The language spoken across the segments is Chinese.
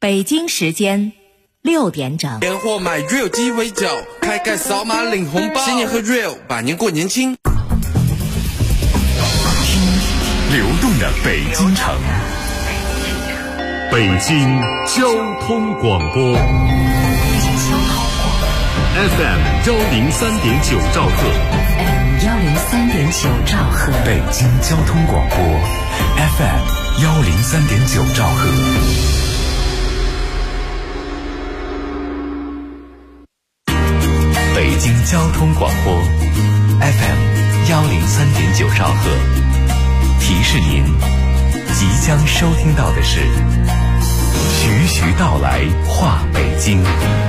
北京时间6点整。 年货买 Real 鸡尾酒，开盖扫码领红包，新年喝 Real， 百年过年轻。 流动的北京城，北京交通广播 FM 103.9兆赫 103.9兆赫， 北京交通广播 FM 103.9兆赫。北京交通广播 FM 103.9兆赫，提示您即将收听到的是徐徐道来话北京。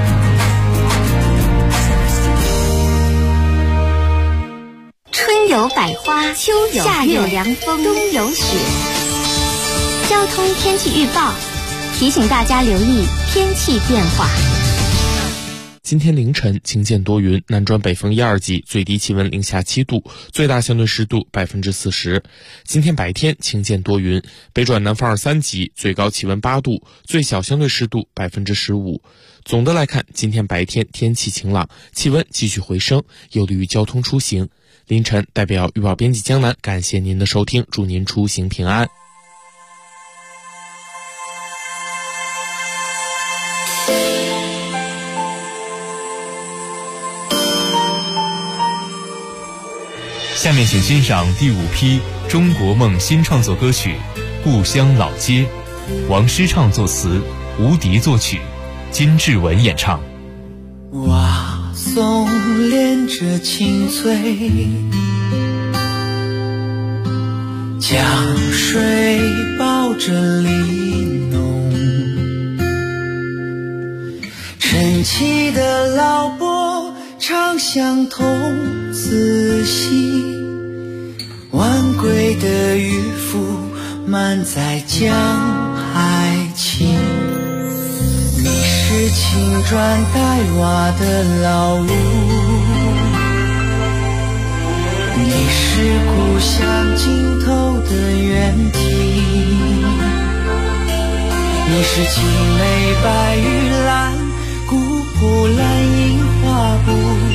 春有百花，秋有夏有凉风，冬有雪。交通天气预报提醒大家留意天气变化。 今天凌晨晴间多云，南转北风1、2级，最低气温零下7度，最大相对湿度40%。今天白天晴间多云，北转南风2、3级，最高气温8度，最小相对湿度15%。总的来看，今天白天天气晴朗，气温继续回升，有利于交通出行。凌晨代表预报编辑江南感谢您的收听，祝您出行平安。 下面请欣赏第5批中国梦新创作歌曲《故乡老街》，王诗畅作词，吴迪作曲，金志文演唱。 瓦松连着青翠，江水抱着玲珑，晨起的老伯唱相同，仔细晚归的渔夫满载江海情。你是青砖黛瓦的老屋，你是故乡尽头的原地，你是青梅白玉兰，古朴蓝印花布，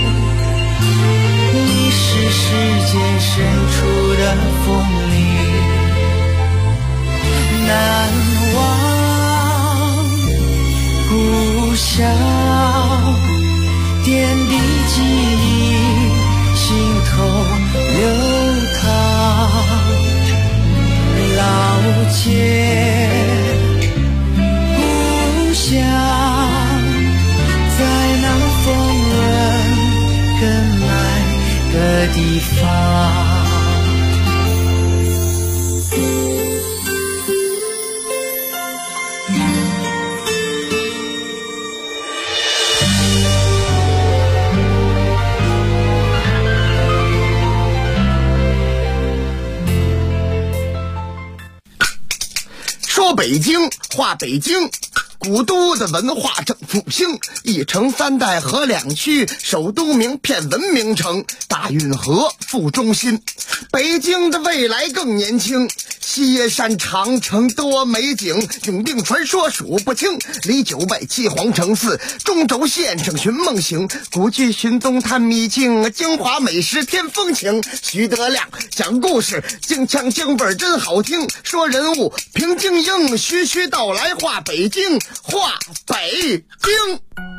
你是世界深处的风里难忘故乡，点滴记忆心头流淌，老街故乡在那丰润更爱的地方。 说北京话北京，古都的文化正复兴，一城三代河两区，首都名片文明城，大运河副中心。北京的未来更年轻，西山长城多美景，永定传说数不清，离900七皇城寺，中轴线上寻梦行，古剧寻踪探秘境，京华美食添风情。徐德亮讲故事，京腔京味真好听，说人物平静应，徐徐道来话北京，话北京。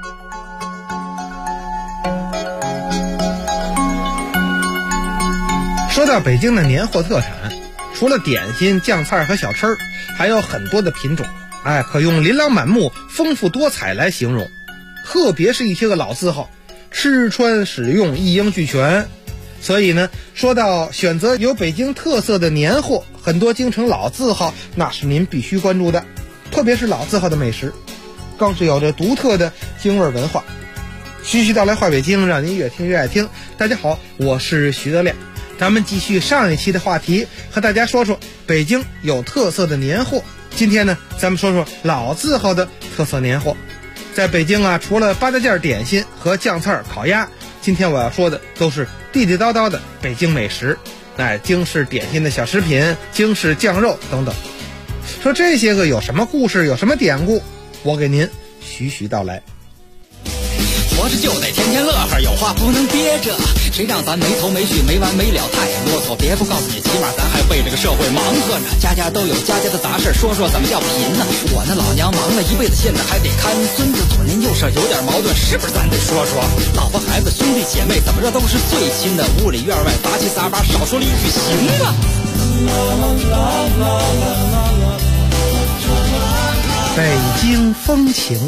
说到北京的年货特产，除了点心、酱菜和小吃，还有很多的品种，可用琳琅满目、丰富多彩来形容。特别是一些个老字号，吃穿使用一应俱全。所以呢，说到选择有北京特色的年货，很多京城老字号那是您必须关注的，特别是老字号的美食，更是有着独特的京味文化。徐徐道来话北京，让您越听越爱听。大家好，我是徐德亮。咱们继续上一期的话题，和大家说说北京有特色的年货。今天呢，咱们说说老字号的特色年货。在北京除了八大件点心和酱菜烤鸭，今天我要说的都是地地道道的北京美食，京式点心的小食品，京式酱肉等等。说这些个有什么故事，有什么典故， 我给您徐徐道来。 活着就得天天乐呵，有话不能憋着，谁让咱没头没绪没完没了太啰嗦。别不告诉你，起码咱还为这个社会忙活着，家家都有家家的杂事，说说怎么叫贫呢？我那老娘忙了一辈子，现在还得看孙子，左邻右舍有点矛盾，是不是咱得说说？老婆孩子兄弟姐妹怎么着都是最亲的，屋里院外杂七杂八，少说了一句行吧。 北京风情。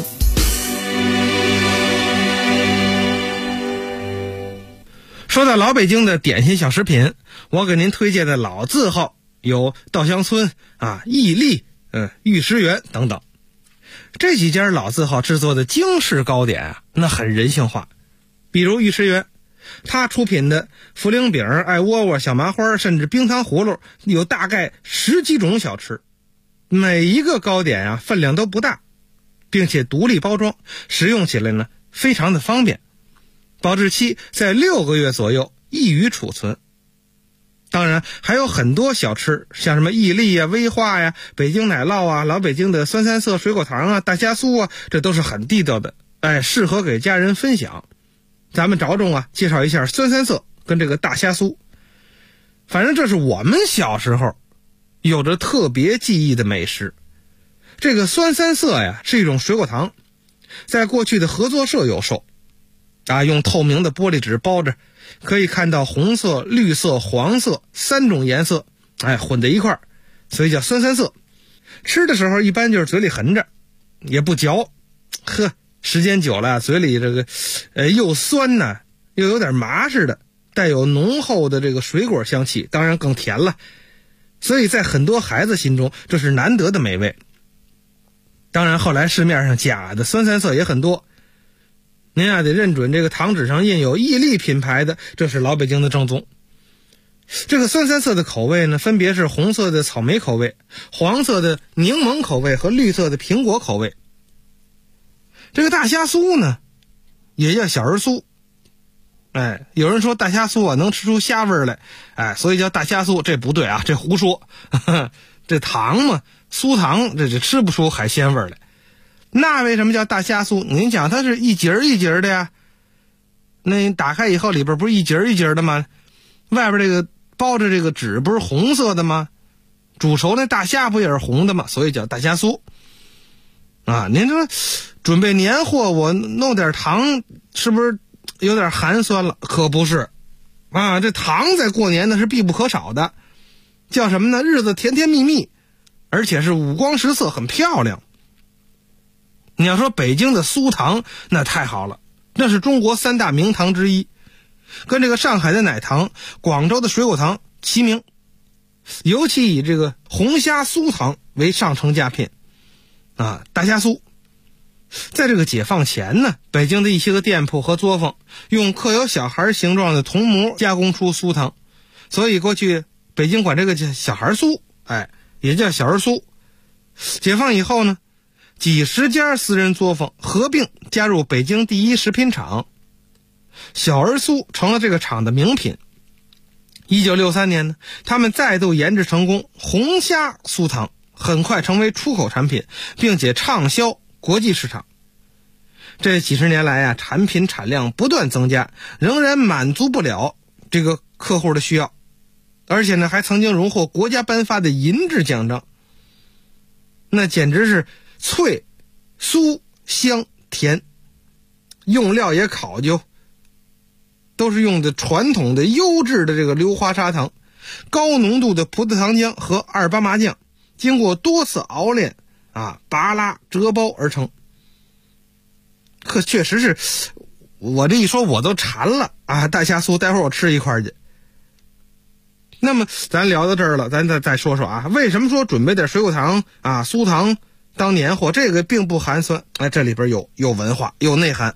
说到老北京的点心小食品，我给您推荐的老字号有稻香村义利、玉石园等等。这几家老字号制作的京式糕点那很人性化。比如玉石园，它出品的茯苓饼、艾窝窝、小麻花，甚至冰糖葫芦，有大概10几种小吃。每一个糕点分量都不大，并且独立包装，食用起来呢非常的方便。保质期在6个月左右，易于储存。当然还有很多小吃，像什么伊利威化北京奶酪老北京的酸三色水果糖大虾酥这都是很地道的，适合给家人分享。咱们着重介绍一下酸三色跟这个大虾酥。反正这是我们小时候有着特别记忆的美食。这个酸三色是一种水果糖，在过去的合作社有售。用透明的玻璃纸包着，可以看到红色、绿色、黄色3种颜色，混在一块儿，所以叫酸三色。吃的时候一般就是嘴里含着，也不嚼，时间久了嘴里这个又酸又有点麻似的，带有浓厚的这个水果香气，当然更甜了。所以在很多孩子心中，这是难得的美味。当然后来市面上假的酸三色也很多，您得认准这个糖纸上印有伊利品牌的，这是老北京的正宗。这个酸三色的口味呢，分别是红色的草莓口味、黄色的柠檬口味和绿色的苹果口味。这个大虾酥呢，也叫小儿酥。有人说大虾酥能吃出虾味来，所以叫大虾酥，这不对这胡说。这糖嘛，酥糖这吃不出海鲜味来。那为什么叫大虾酥？您讲它是一节一节的呀，那你打开以后里边不是一节一节的吗？外边这个包着这个纸不是红色的吗？煮熟那大虾不也是红的吗？所以叫大虾酥。您说准备年货我弄点糖是不是有点寒酸了？可不是这糖在过年呢是必不可少的。叫什么呢？日子甜甜蜜蜜，而且是五光十色，很漂亮。你要说北京的酥糖那太好了，那是中国3大名糖之一，跟这个上海的奶糖、广州的水果糖齐名。尤其以这个红虾酥糖为上乘佳品大虾酥。在这个解放前呢，北京的一些个店铺和作坊用刻有小孩形状的铜模加工出酥糖，所以过去北京管这个叫小孩酥，也叫小儿酥。解放以后呢，几十家私人作坊合并加入北京第一食品厂，小儿酥成了这个厂的名品。1963年呢，他们再度研制成功红虾酥糖，很快成为出口产品，并且畅销国际市场。这几十年来产品产量不断增加，仍然满足不了这个客户的需要，而且呢还曾经荣获国家颁发的银质奖章。那简直是脆、酥、香、甜，用料也考究，都是用的传统的优质的这个硫化砂糖、高浓度的葡萄糖浆和2-8麻酱，经过多次熬炼拔拉折包而成。可确实是，我这一说我都馋了大虾酥，待会儿我吃一块去。那么咱聊到这儿了，咱再说说为什么说准备点水果糖酥糖当年货？这个并不寒酸，这里边有文化，有内涵。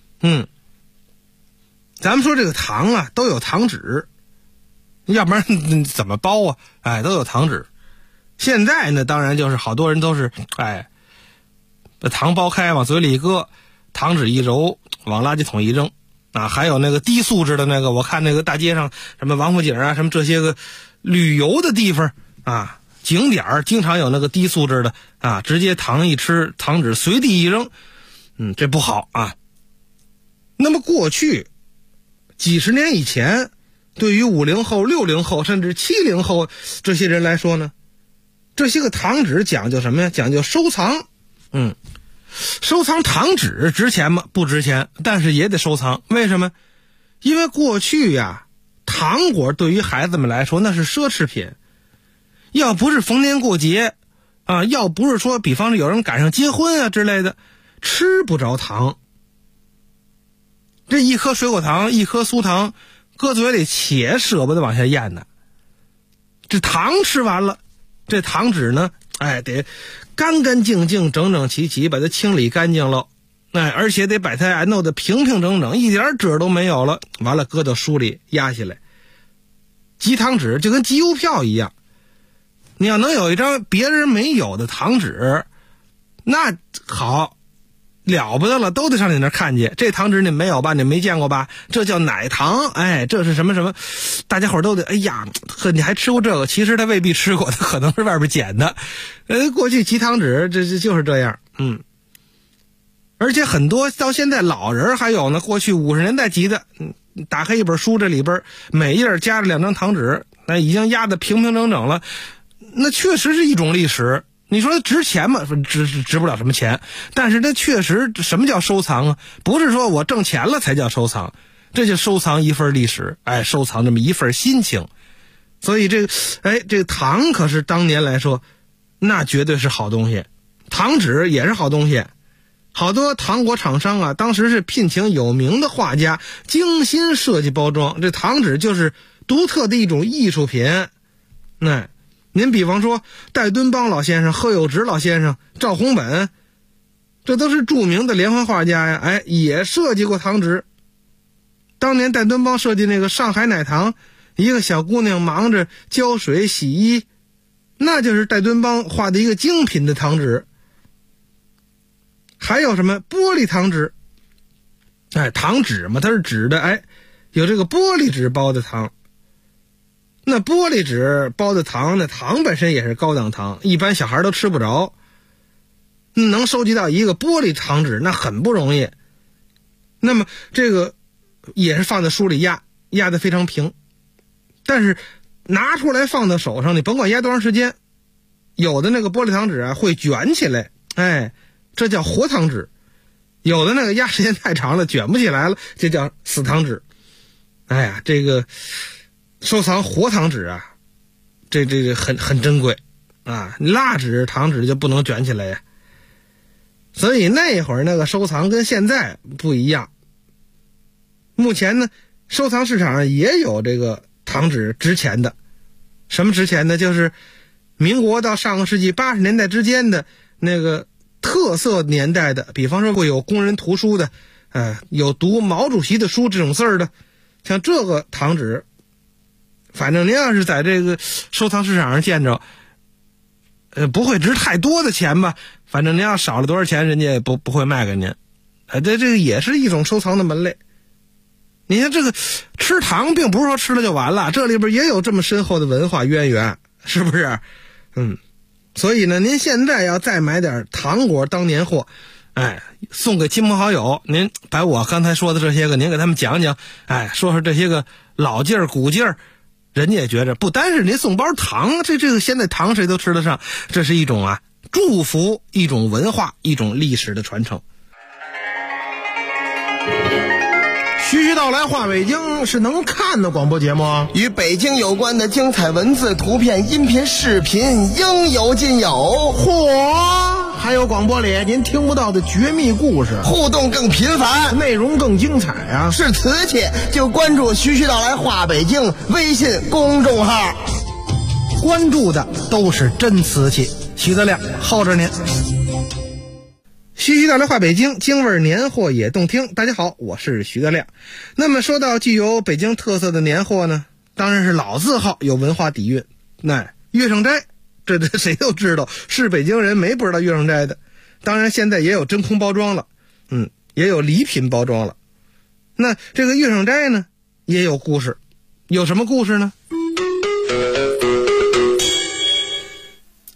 咱们说这个糖都有糖纸，要不然怎么包都有糖纸。现在呢，当然就是好多人都是把糖剥开往嘴里一搁，糖纸一揉往垃圾桶一扔还有那个低素质的那个，我看那个大街上什么王府井什么这些个旅游的地方景点经常有那个低素质的啊，直接糖一吃，糖纸随地一扔，这不好啊。那么过去几十年以前，对于50后、60后甚至70后这些人来说呢，这些个糖纸讲究什么呀？讲究收藏。收藏糖纸值钱吗？不值钱，但是也得收藏。为什么？因为过去呀，糖果对于孩子们来说那是奢侈品。要不是逢年过节啊，要不是说比方说有人赶上结婚啊之类的，吃不着糖。这一颗水果糖，一颗酥糖，搁嘴里且舍不得往下咽呢。这糖吃完了，这糖纸呢，得干干净净、整整齐齐，把它清理干净了。而且得把它弄得平平整整，一点褶都没有了。完了，搁到书里压下来。集糖纸就跟集邮票一样，你要能有一张别人没有的糖纸，那好了不得了，都得上你那儿看见。这糖纸你没有吧？你没见过吧？这叫奶糖，这是什么什么，大家伙都得，你还吃过这个？其实他未必吃过，他可能是外边捡的。过去集糖纸这就是这样，而且很多到现在老人还有呢，过去50年代集的，打开一本书，这里边每页夹着2张糖纸，那已经压得平平整整了，那确实是一种历史。你说值钱吗？值不了什么钱，但是这确实，什么叫收藏啊？不是说我挣钱了才叫收藏，这就收藏一份历史，收藏这么一份心情。所以这个糖可是当年来说，那绝对是好东西，糖纸也是好东西。好多糖果厂商啊，当时是聘请有名的画家精心设计包装，这糖纸就是独特的一种艺术品。您比方说戴敦邦老先生、贺有直老先生、赵宏本，这都是著名的连环画家呀，也设计过糖纸。当年戴敦邦设计那个上海奶糖，一个小姑娘忙着浇水洗衣，那就是戴敦邦画的一个精品的糖纸。还有什么玻璃糖纸，糖纸嘛，它是纸的，有这个玻璃纸包的糖。那玻璃纸包的糖，那糖本身也是高档糖，一般小孩都吃不着。能收集到一个玻璃糖纸，那很不容易。那么这个也是放在书里压得非常平，但是拿出来放到手上，你甭管压多长时间，有的那个玻璃糖纸会卷起来，这叫活糖纸。有的那个压时间太长了，卷不起来了，这叫死糖纸。这个收藏活糖纸啊，这个很珍贵啊。蜡纸、糖纸就不能卷起来呀。所以那会儿那个收藏跟现在不一样。目前呢，收藏市场上也有这个糖纸值钱的。什么值钱的？就是民国到上个世纪80年代之间的那个特色年代的，比方说会有工人图书的，有读毛主席的书这种字儿的，像这个糖纸，反正您要是在这个收藏市场上见着，不会值太多的钱吧，反正您要少了多少钱，人家也不会卖给您。这个也是一种收藏的门类。你看这个吃糖并不是说吃了就完了，这里边也有这么深厚的文化渊源，是不是？所以呢，您现在要再买点糖果当年货，送给亲朋好友，您把我刚才说的这些个您给他们讲讲，说说这些个老劲儿古劲儿，人家也觉着不单是您送包糖，这个现在糖谁都吃得上，这是一种祝福，一种文化，一种历史的传承。 徐徐道来话北京是能看的广播节目， 与北京有关的精彩文字、图片、音频、视频应有尽有。 嚯！还有广播里您听不到的绝密故事， 互动更频繁， 内容更精彩啊！ 是瓷器就关注徐徐道来话北京微信公众号， 关注的都是真瓷器。徐德亮候着您。 徐徐道来话北京，京味年货也动听。大家好，我是徐德亮。那么说到具有北京特色的年货呢，当然是老字号，有文化底蕴。月盛斋，这谁都知道，是北京人没不知道月盛斋的。当然现在也有真空包装了，也有礼品包装了。那这个月盛斋呢，也有故事。有什么故事呢？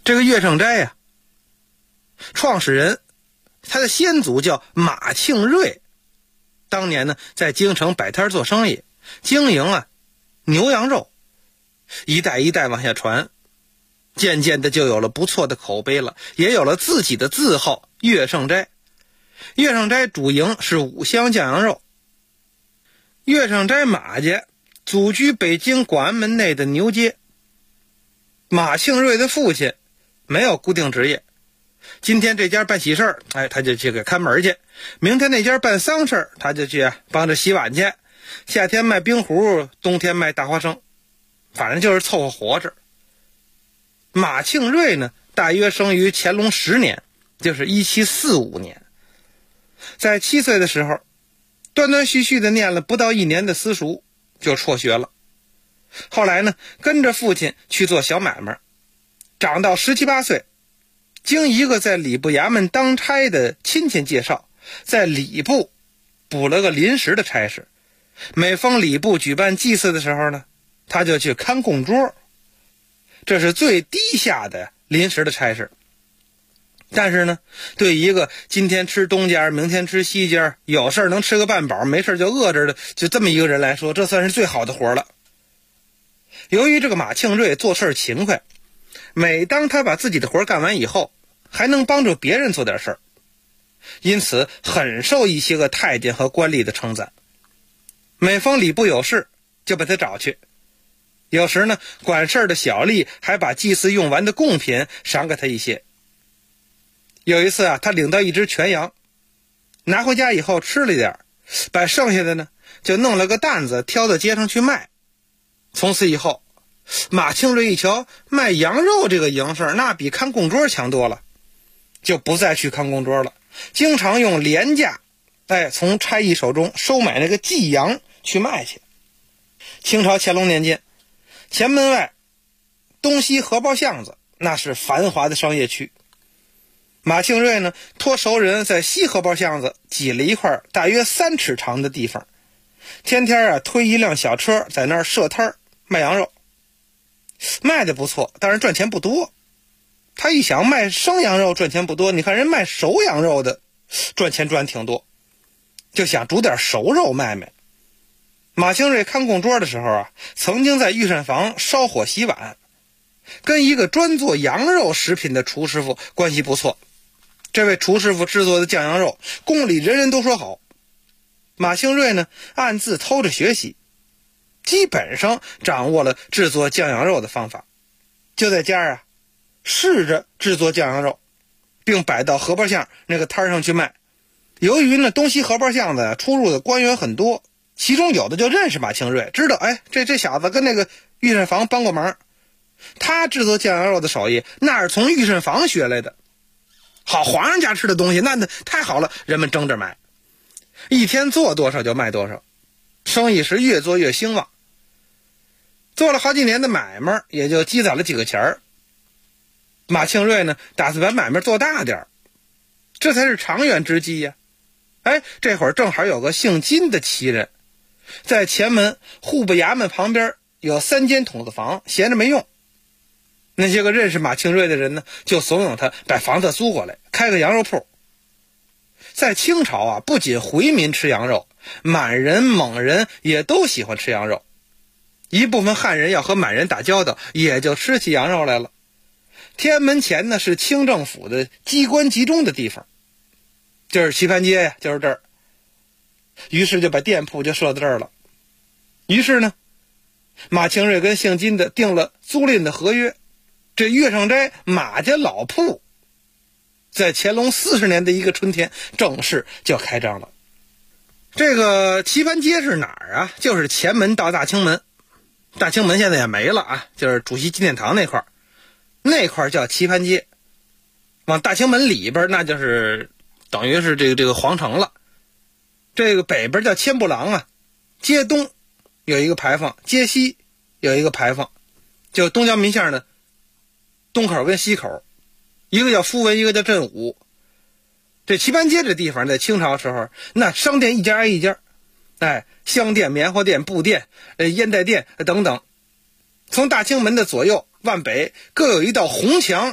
这个乐圣斋呀，创始人他的先祖叫马庆瑞，当年呢在京城摆摊做生意，经营牛羊肉，一代一代往下传，渐渐的就有了不错的口碑了，也有了自己的字号乐圣斋。乐圣斋主营是五香酱羊肉。乐圣斋马家祖居北京广安门内的牛街。马庆瑞的父亲没有固定职业，今天这家办喜事他就去给看门去，明天那家办丧事他就去帮着洗碗去，夏天卖冰壶，冬天卖大花生，反正就是凑合活着。马庆瑞呢，大约生于乾隆10年，就是1745年。在7岁的时候，断断续续的念了不到1年的私塾，就辍学了。后来呢，跟着父亲去做小买卖，长到17、18岁，经一个在礼部衙门当差的亲戚介绍，在礼部补了个临时的差事。每逢礼部举办祭祀的时候呢，他就去看供桌，这是最低下的临时的差事。但是呢，对一个今天吃东家明天吃西家，有事能吃个半饱，没事就饿着的，就这么一个人来说，这算是最好的活了。由于这个马庆瑞做事勤快，每当他把自己的活干完以后，还能帮助别人做点事儿，因此很受一些个太监和官吏的称赞。每逢礼部有事，就把他找去。有时呢，管事儿的小吏还把祭祀用完的贡品赏给他一些。有一次他领到一只全羊，拿回家以后吃了一点，把剩下的呢就弄了个担子挑到街上去卖。从此以后，马庆瑞一瞧卖羊肉这个营事那比看供桌强多了，就不再去看供桌了，经常用廉价从差役手中收买那个寄羊去卖去。清朝乾隆年间，前门外东西荷包巷子那是繁华的商业区。马庆瑞呢，托熟人在西荷包巷子挤了一块大约3尺长的地方，天天推一辆小车在那儿设摊卖羊肉，卖的不错，但是赚钱不多。他一想卖生羊肉赚钱不多，你看人卖熟羊肉的赚钱赚挺多，就想煮点熟肉卖卖。马庆瑞看供桌的时候曾经在御膳房烧火洗碗，跟一个专做羊肉食品的厨师傅关系不错。这位厨师傅制作的酱羊肉宫里人人都说好。马庆瑞呢，暗自偷着学习，基本上掌握了制作酱羊肉的方法，就在家试着制作酱羊肉，并摆到荷包巷那个摊上去卖。由于呢东西荷包巷子出入的官员很多，其中有的就认识马庆瑞，知道这小子跟那个御膳房帮过忙，他制作酱羊肉的手艺那是从御膳房学来的。好，皇上家吃的东西那太好了，人们争着买，一天做多少就卖多少，生意是越做越兴旺。做了好几年的买卖，也就积攒了几个钱儿。马庆瑞呢，打算把买卖做大点，这才是长远之计呀。这会儿正好有个姓金的奇人，在前门户部衙门旁边有3间筒子房，闲着没用。那些个认识马庆瑞的人呢，就怂恿他把房子租过来，开个羊肉铺。在清朝不仅回民吃羊肉，满人、蒙人也都喜欢吃羊肉。一部分汉人要和满人打交道，也就吃起羊肉来了。天安门前呢是清政府的机关集中的地方，就是棋盘街呀，就是这儿。于是就把店铺就设到这儿了。于是呢，马庆瑞跟姓金的订了租赁的合约，这乐圣斋马家老铺在乾隆40年的一个春天正式就开张了。这个棋盘街是哪儿就是前门到大清门，大清门现在也没了就是主席纪念堂那块叫棋盘街。往大清门里边那就是等于是这个皇城了。这个北边叫千步廊街东有一个牌坊，街西有一个牌坊，就东交民巷的东口跟西口，一个叫夫文，一个叫镇武。这棋盘街这地方在清朝时候，那商店一家挨一家，香店、棉花店、布店、烟袋店等等。从大清门的左右、万北各有一道红墙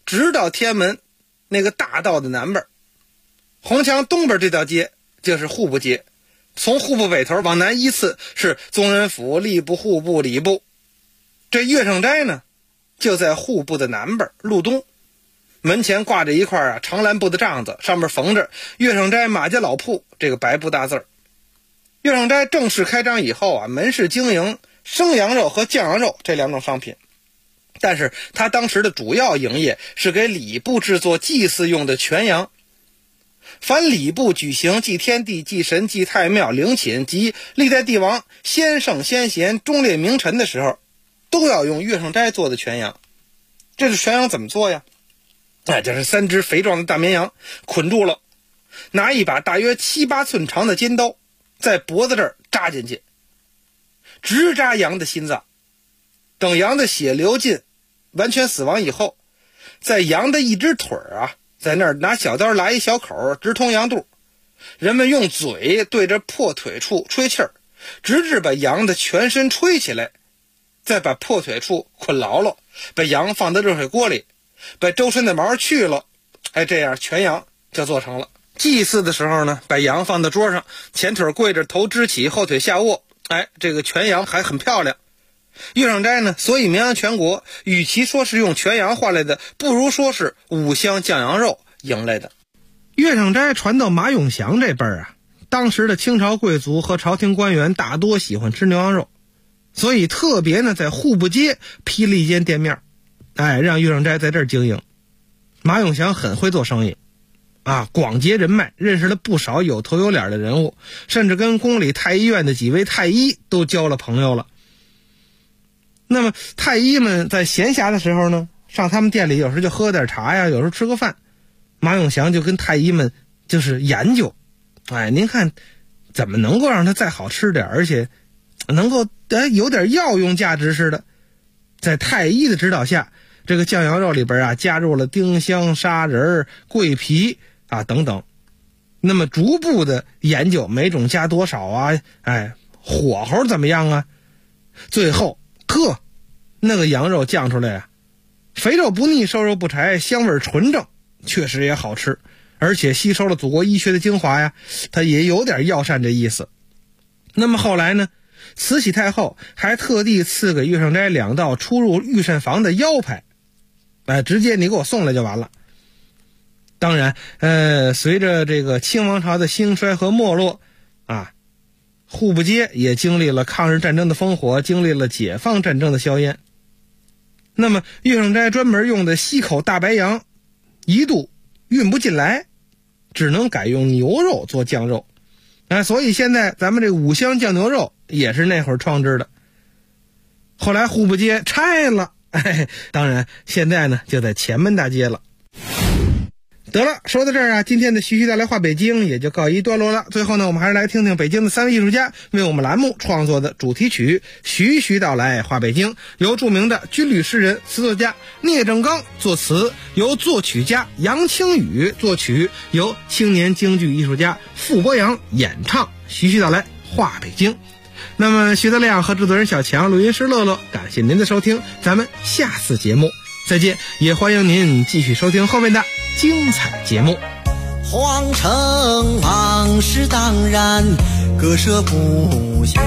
直到天安门那个大道的南边。红墙东边这条街就是户部街，从户部北头往南依次是宗人府、吏部、户部、礼部。这乐圣斋呢就在户部的南边路东，门前挂着一块长蓝布的帐子，上面缝着乐圣斋马家老铺这个白布大字。乐圣斋正式开张以后门市经营生羊肉和酱羊肉这两种商品，但是他当时的主要营业是给礼部制作祭祀用的全羊。凡礼部举行祭天地、祭神、祭太庙、陵寝及历代帝王、先圣先贤、忠烈名臣的时候，都要用乐圣斋做的全羊。这是全羊怎么做呀？这是3只肥壮的大绵羊捆住了，拿一把大约7、8寸长的尖刀在脖子这儿扎进去，直扎羊的心脏。等羊的血流尽完全死亡以后，在羊的一只腿在那儿拿小刀拉一小口，直通羊肚。人们用嘴对着破腿处吹气儿，直至把羊的全身吹起来，再把破腿处捆牢了，把羊放在热水锅里，把周身的毛去了，这样全羊就做成了。祭祀的时候呢，把羊放在桌上，前腿跪着，头支起，后腿下卧，这个全羊还很漂亮。乐圣斋呢，所以名扬全国，与其说是用全羊换来的，不如说是5香酱羊肉赢来的。乐圣斋传到马永祥这辈儿当时的清朝贵族和朝廷官员大多喜欢吃牛羊肉，所以特别呢在户部街批了一间店面，让乐圣斋在这儿经营。马永祥很会做生意广结人脉，认识了不少有头有脸的人物，甚至跟宫里太医院的几位太医都交了朋友了。那么太医们在闲暇的时候呢，上他们店里有时就喝点茶呀，有时候吃个饭。马永祥就跟太医们就是研究，您看怎么能够让它再好吃点，而且能够有点药用价值似的。在太医的指导下，这个酱羊肉里边加入了丁香、砂仁、桂皮等等。那么逐步的研究每种加多少火候怎么样最后那个羊肉酱出来肥肉不腻，瘦肉不柴，香味纯正，确实也好吃，而且吸收了祖国医学的精华它也有点药膳这意思。那么后来呢，慈禧太后还特地赐给乐圣斋2道出入御膳房的腰牌，直接你给我送来就完了。当然随着这个清王朝的兴衰和没落户部街也经历了抗日战争的烽火，经历了解放战争的硝烟。那么乐圣斋专门用的西口大白羊一度运不进来，只能改用牛肉做酱肉。所以现在咱们这个5香酱牛肉也是那会儿创制的。后来户部街拆了，当然现在呢就在前门大街了。得了，说到这儿今天的徐徐带来话北京也就告一段落了。最后呢，我们还是来听听北京的3位艺术家为我们栏目创作的主题曲《徐徐道来话北京》，由著名的军旅诗人、词作家聂正刚作词，由作曲家杨清宇作曲，由青年京剧艺术家傅博阳演唱《徐徐道来话北京》。那么徐德亮和制作人小强，录音师乐乐，感谢您的收听，咱们下次节目再见，也欢迎您继续收听后面的精彩节目。 皇城往事当然割舍不下，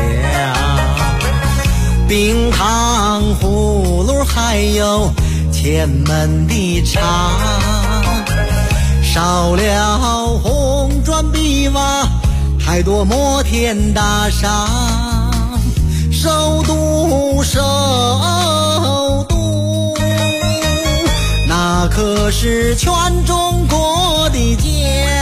冰糖葫芦还有前门的茶，少了红砖碧瓦，还多摩天大厦，首都那可是全中国的家。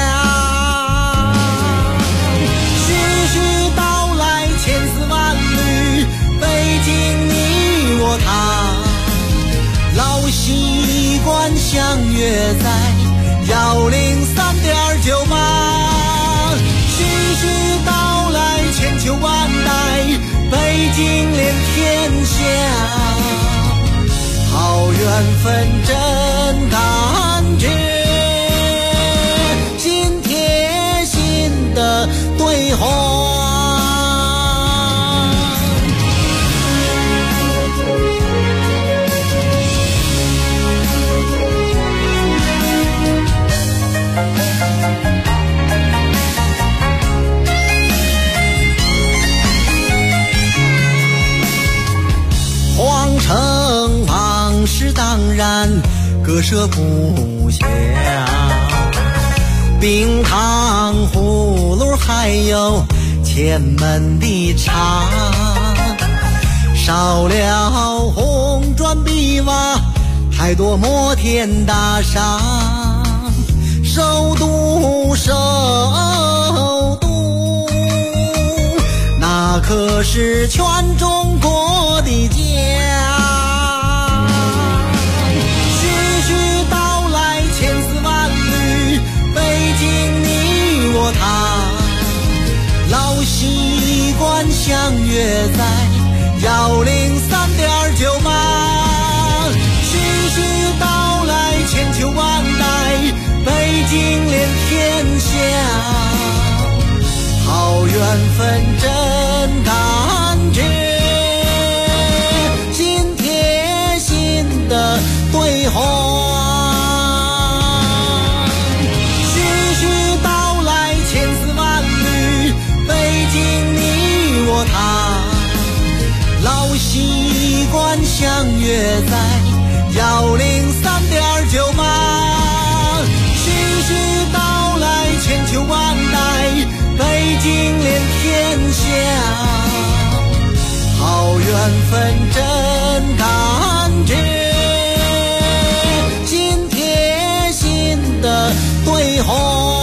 徐徐道来千丝万缕，北京你我他，老习惯相约在103.98。徐徐道来千秋万代，北京连天下。好缘分真感觉，心贴心的对话。 然割舍不下，冰糖葫芦还有前门的茶，少了红砖碧瓦，还多摩天大厦。首都首都，那可是全中国的家。徐徐道来千丝万缕，北京你我他，老习惯相约在103.9码。徐徐道来千秋万代，北京连天下，好缘分真感觉，心贴心的对话。徐徐道来千丝万缕，北京你我他，老习惯相约在103.9码。千秋万代，北京连天下，好缘分真感觉，心贴心的对话，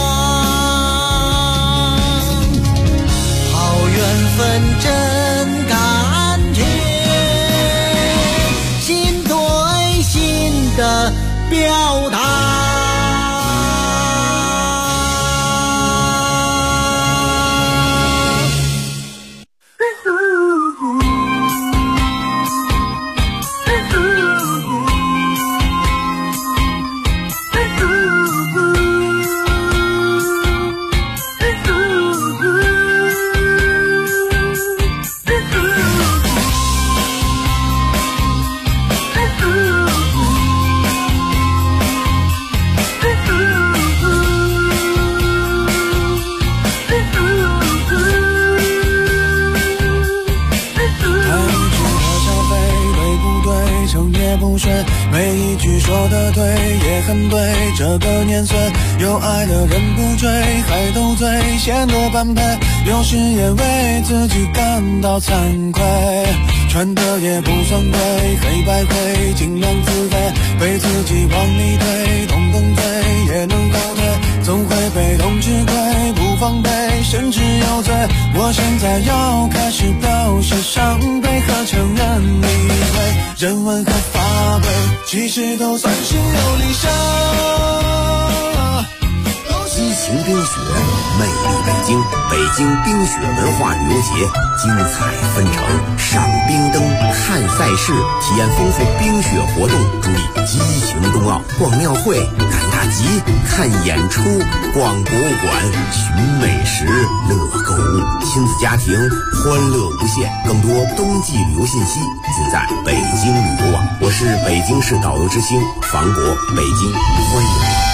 好缘分真感觉，心对心的表达。 每一句说得对也很对，这个年岁有爱的人不追，还斗嘴显得般配，有时也为自己感到惭愧，穿的也不算贵，黑白灰尽量自卑，被自己往里推，动动嘴也能后退，总会被动吃亏，不防备甚至有罪。我现在要开始表示伤悲和承认理会，人文和法规其实都算是有理想。 激情冰雪，魅力北京，北京冰雪文化旅游节精彩纷呈，赏冰灯，看赛事，体验丰富冰雪活动，注意激情冬奥，逛庙会，赶大集，看演出，逛博物馆，寻美食，乐购物，亲子家庭欢乐无限。更多冬季旅游信息尽在北京旅游网。我是北京市导游之星房国，北京欢迎。